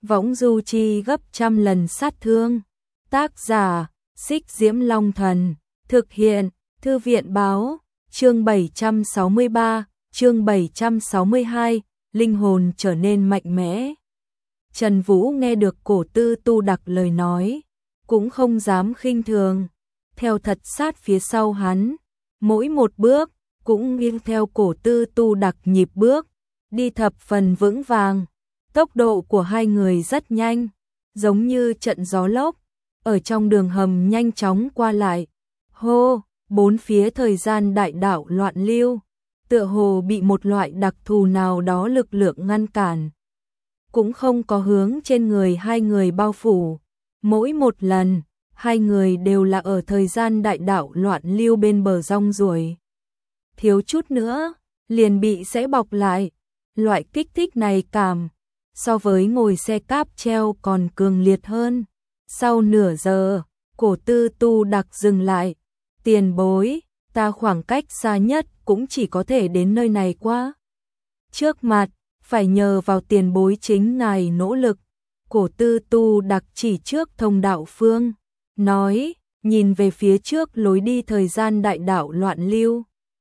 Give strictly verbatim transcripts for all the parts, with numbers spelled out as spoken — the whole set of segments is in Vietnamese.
võng du chi gấp trăm lần sát thương. Tác giả, Xích Diễm Long Thần, thực hiện, Thư viện Báo, chương bảy trăm sáu mươi ba, chương bảy trăm sáu mươi hai, linh hồn trở nên mạnh mẽ. Trần Vũ nghe được Cổ Tư Tu Đặc lời nói, cũng không dám khinh thường, theo thật sát phía sau hắn, mỗi một bước cũng nghiêng theo Cổ Tư Tu Đặc nhịp bước, đi thập phần vững vàng. Tốc độ của hai người rất nhanh, giống như trận gió lốc, ở trong đường hầm nhanh chóng qua lại. Hô, bốn phía thời gian đại đạo loạn lưu, tựa hồ bị một loại đặc thù nào đó lực lượng ngăn cản. Cũng không có hướng trên người hai người bao phủ. Mỗi một lần, hai người đều là ở thời gian đại đạo loạn lưu bên bờ rong ruổi. Thiếu chút nữa, liền bị sẽ bọc lại. Loại kích thích này cảm, so với ngồi xe cáp treo còn cường liệt hơn. Sau nửa giờ, Cổ Tư Tu Đặc dừng lại. Tiền bối, ta khoảng cách xa nhất cũng chỉ có thể đến nơi này qua. Trước mặt, phải nhờ vào tiền bối chính ngài nỗ lực. Cổ Tư Tu Đặc chỉ trước thông đạo phương, nói, nhìn về phía trước lối đi thời gian đại đạo loạn lưu.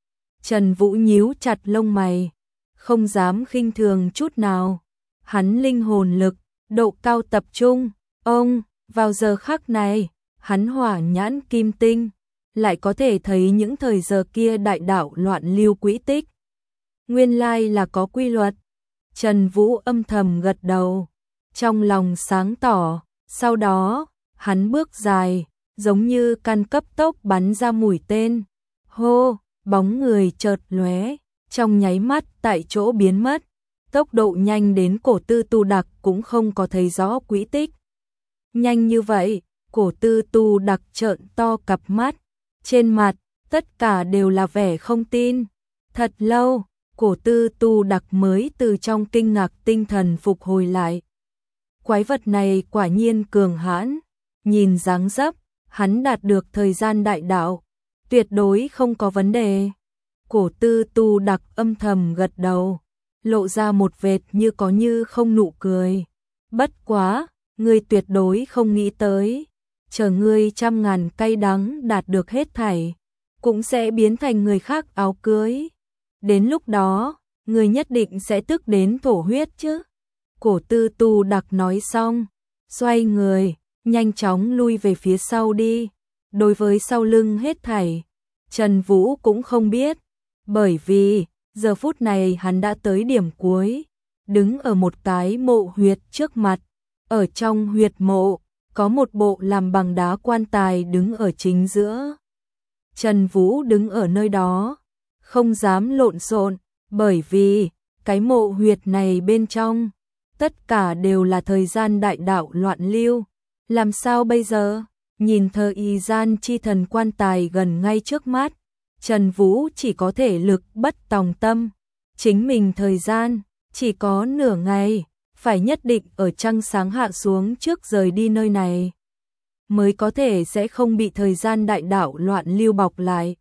Trần Vũ nhíu chặt lông mày, không dám khinh thường chút nào. Hắn linh hồn lực, độ cao tập trung, ông, vào giờ khắc này, hắn hỏa nhãn kim tinh, lại có thể thấy những thời giờ kia đại đạo loạn lưu quỹ tích. Nguyên lai là có quy luật. Trần Vũ âm thầm gật đầu, trong lòng sáng tỏ, sau đó, hắn bước dài, giống như căn cấp tốc bắn ra mũi tên. Hô, bóng người chợt lóe, trong nháy mắt tại chỗ biến mất. Tốc độ nhanh đến Cổ Tư Tu Đặc cũng không có thấy rõ quỹ tích. Nhanh như vậy, Cổ Tư Tu Đặc trợn to cặp mắt, trên mặt, tất cả đều là vẻ không tin. Thật lâu, Cổ Tư Tu Đặc mới từ trong kinh ngạc tinh thần phục hồi lại. Quái vật này quả nhiên cường hãn, nhìn dáng dấp, hắn đạt được thời gian đại đạo, tuyệt đối không có vấn đề. Cổ Tư Tu Đặc âm thầm gật đầu, lộ ra một vệt như có như không nụ cười. Bất quá, ngươi tuyệt đối không nghĩ tới, chờ ngươi trăm ngàn cay đắng đạt được hết thảy, cũng sẽ biến thành người khác áo cưới. Đến lúc đó, ngươi nhất định sẽ tức đến thổ huyết chứ. Cổ Tư Tu Đặc nói xong, xoay người, nhanh chóng lui về phía sau đi. Đối với sau lưng hết thảy, Trần Vũ cũng không biết, bởi vì giờ phút này hắn đã tới điểm cuối, đứng ở một cái mộ huyệt trước mặt. Ở trong huyệt mộ, có một bộ làm bằng đá quan tài đứng ở chính giữa. Trần Vũ đứng ở nơi đó, không dám lộn xộn, bởi vì cái mộ huyệt này bên trong, tất cả đều là thời gian đại đạo loạn lưu. Làm sao bây giờ? Nhìn thời gian chi thần quan tài gần ngay trước mắt, Trần Vũ chỉ có thể lực bất tòng tâm. Chính mình thời gian, chỉ có nửa ngày, phải nhất định ở trăng sáng hạ xuống trước rời đi nơi này, mới có thể sẽ không bị thời gian đại đạo loạn lưu bọc lại.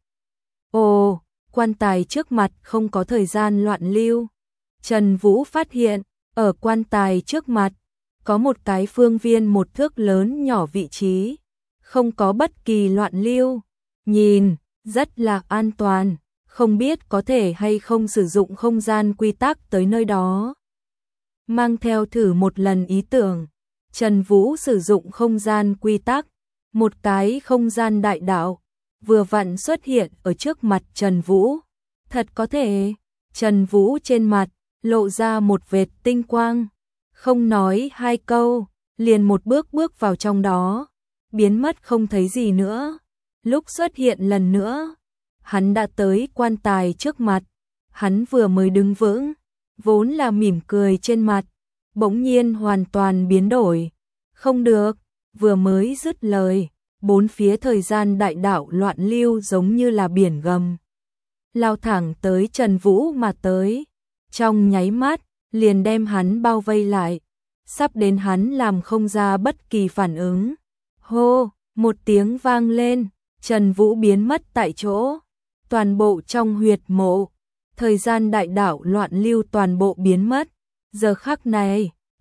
Ồ, quan tài trước mặt không có thời gian loạn lưu. Trần Vũ phát hiện, ở quan tài trước mặt, có một cái phương viên một thước lớn nhỏ vị trí, không có bất kỳ loạn lưu. Nhìn, rất là an toàn, không biết có thể hay không sử dụng không gian quy tắc tới nơi đó. Mang theo thử một lần ý tưởng, Trần Vũ sử dụng không gian quy tắc, một cái không gian đại đạo, vừa vặn xuất hiện ở trước mặt Trần Vũ. Thật có thể, Trần Vũ trên mặt, lộ ra một vệt tinh quang, không nói hai câu, liền một bước bước vào trong đó, biến mất không thấy gì nữa. Lúc xuất hiện lần nữa, hắn đã tới quan tài trước mặt, hắn vừa mới đứng vững, vốn là mỉm cười trên mặt, bỗng nhiên hoàn toàn biến đổi. Không được, vừa mới dứt lời, bốn phía thời gian đại đạo loạn lưu giống như là biển gầm, lao thẳng tới Trần Vũ mà tới, trong nháy mắt, liền đem hắn bao vây lại, sắp đến hắn làm không ra bất kỳ phản ứng. Hô, một tiếng vang lên, Trần Vũ biến mất tại chỗ, toàn bộ trong huyệt mộ, thời gian đại đạo loạn lưu toàn bộ biến mất. Giờ khắc này,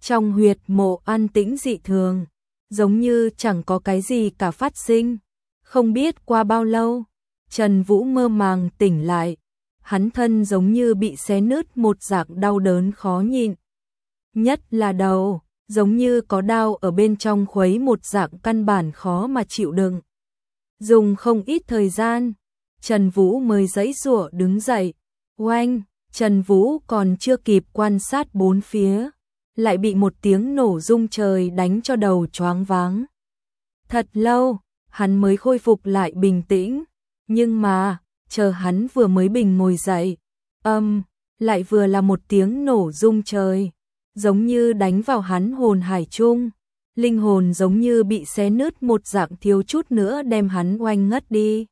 Trong huyệt mộ an tĩnh dị thường, giống như chẳng có cái gì cả phát sinh. Không biết qua bao lâu, Trần Vũ mơ màng tỉnh lại, hắn thân giống như bị xé nứt một dạng đau đớn khó nhịn. Nhất là đầu, giống như có đau ở bên trong khuấy một dạng căn bản khó mà chịu đựng. Dùng không ít thời gian, Trần Vũ mới giãy giụa đứng dậy. Oanh, Trần Vũ còn chưa kịp quan sát bốn phía, lại bị một tiếng nổ rung trời đánh cho đầu choáng váng. Thật lâu, hắn mới khôi phục lại bình tĩnh, nhưng mà, chờ hắn vừa mới bình ngồi dậy, âm, lại vừa là một tiếng nổ rung trời, giống như đánh vào hắn hồn hải chung, linh hồn giống như bị xé nứt một dạng thiếu chút nữa đem hắn oanh ngất đi.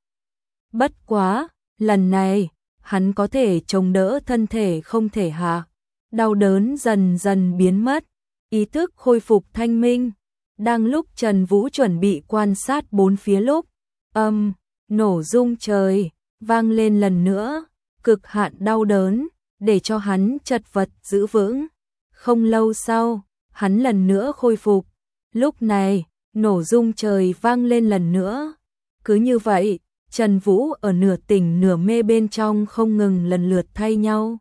Bất quá, lần này, hắn có thể chống đỡ thân thể không thể hạ, đau đớn dần dần biến mất, ý thức khôi phục thanh minh. Đang lúc Trần Vũ chuẩn bị quan sát bốn phía lúc, âm, nổ rung trời, vang lên lần nữa, cực hạn đau đớn, để cho hắn chật vật giữ vững. Không lâu sau, hắn lần nữa khôi phục, lúc này, nổ rung trời vang lên lần nữa. Cứ như vậy, Trần Vũ ở nửa tỉnh nửa mê bên trong không ngừng lần lượt thay nhau.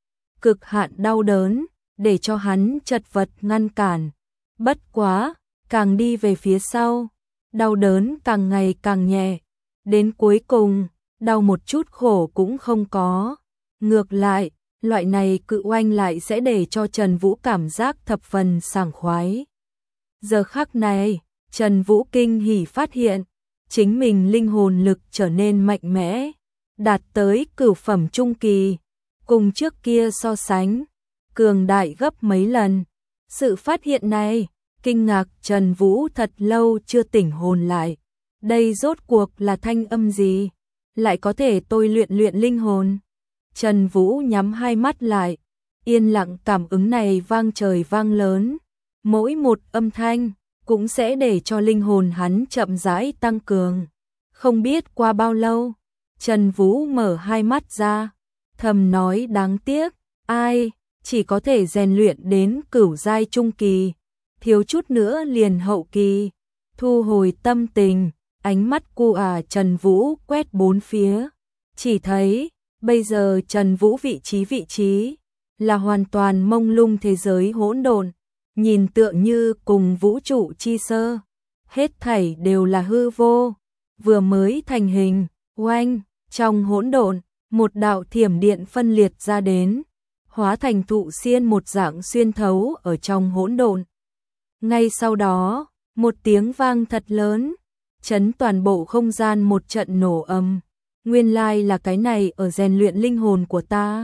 Cực hạn đau đớn, để cho hắn chật vật ngăn cản. Bất quá, càng đi về phía sau, đau đớn càng ngày càng nhẹ. Đến cuối cùng, đau một chút khổ cũng không có. Ngược lại, loại này cự oanh lại sẽ để cho Trần Vũ cảm giác thập phần sảng khoái. Giờ khắc này, Trần Vũ kinh hỉ phát hiện, chính mình linh hồn lực trở nên mạnh mẽ, đạt tới cửu phẩm trung kỳ, cùng trước kia so sánh, cường đại gấp mấy lần. Sự phát hiện này, kinh ngạc Trần Vũ thật lâu chưa tỉnh hồn lại. Đây rốt cuộc là thanh âm gì? Lại có thể tôi luyện luyện linh hồn? Trần Vũ nhắm hai mắt lại, yên lặng cảm ứng này vang trời vang lớn. Mỗi một âm thanh cũng sẽ để cho linh hồn hắn chậm rãi tăng cường. Không biết qua bao lâu, Trần Vũ mở hai mắt ra, thầm nói đáng tiếc, ai, chỉ có thể rèn luyện đến cửu giai trung kỳ, thiếu chút nữa liền hậu kỳ. Thu hồi tâm tình, ánh mắt cu à Trần Vũ quét bốn phía, chỉ thấy, bây giờ Trần Vũ vị trí vị trí, là hoàn toàn mông lung thế giới hỗn độn, nhìn tựa như cùng vũ trụ chi sơ, hết thảy đều là hư vô, vừa mới thành hình. Oanh, trong hỗn độn, một đạo thiểm điện phân liệt ra đến, hóa thành thụ xiên một dạng xuyên thấu ở trong hỗn độn. Ngay sau đó, một tiếng vang thật lớn, chấn toàn bộ không gian một trận nổ ầm. Nguyên lai là cái này ở rèn luyện linh hồn của ta.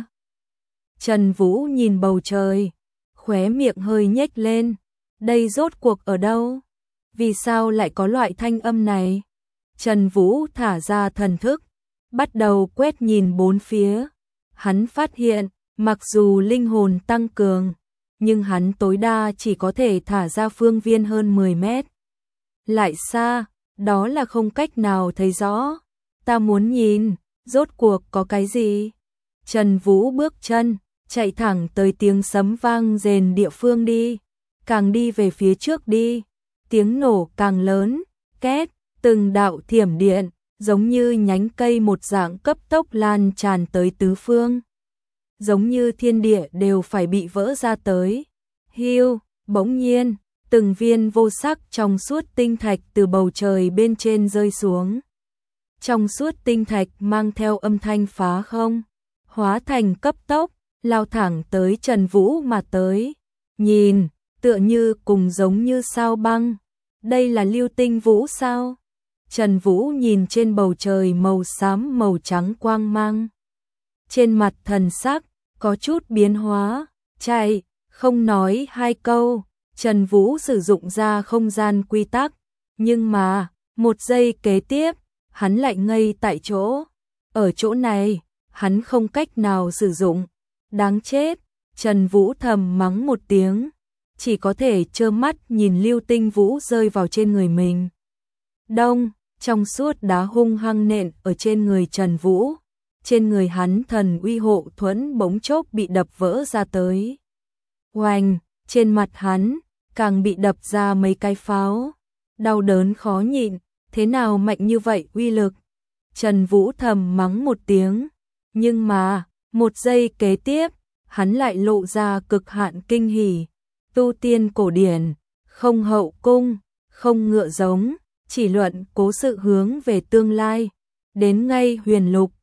Trần Vũ nhìn bầu trời, khóe miệng hơi nhếch lên, đây rốt cuộc ở đâu? Vì sao lại có loại thanh âm này? Trần Vũ thả ra thần thức, bắt đầu quét nhìn bốn phía. Hắn phát hiện, mặc dù linh hồn tăng cường, nhưng hắn tối đa chỉ có thể thả ra phương viên hơn mười mét. Lại xa, đó là không cách nào thấy rõ. Ta muốn nhìn, rốt cuộc có cái gì? Trần Vũ bước chân, chạy thẳng tới tiếng sấm vang rền địa phương đi. Càng đi về phía trước đi, tiếng nổ càng lớn, két, từng đạo thiểm điện, giống như nhánh cây một dạng cấp tốc lan tràn tới tứ phương. Giống như thiên địa đều phải bị vỡ ra tới. Hiu, bỗng nhiên, từng viên vô sắc trong suốt tinh thạch từ bầu trời bên trên rơi xuống. Trong suốt tinh thạch mang theo âm thanh phá không, hóa thành cấp tốc, lao thẳng tới Trần Vũ mà tới. Nhìn, tựa như cùng giống như sao băng. Đây là lưu tinh vũ sao? Trần Vũ nhìn trên bầu trời màu xám màu trắng quang mang. Trên mặt thần sắc, có chút biến hóa, chạy, không nói hai câu, Trần Vũ sử dụng ra không gian quy tắc. Nhưng mà, một giây kế tiếp, hắn lại ngây tại chỗ. Ở chỗ này, hắn không cách nào sử dụng. Đáng chết, Trần Vũ thầm mắng một tiếng, chỉ có thể trơ mắt nhìn lưu tinh vũ rơi vào trên người mình. Đông, trong suốt đá hung hăng nện ở trên người Trần Vũ. Trên người hắn thần uy hộ thuẫn bỗng chốc bị đập vỡ ra tới. Oanh, trên mặt hắn càng bị đập ra mấy cái pháo, đau đớn khó nhịn, thế nào mạnh như vậy uy lực. Trần Vũ thầm mắng một tiếng, nhưng mà, một giây kế tiếp, hắn lại lộ ra cực hạn kinh hỉ, tu tiên cổ điển, không hậu cung, không ngựa giống, chỉ luận cố sự hướng về tương lai, đến ngay huyền lục,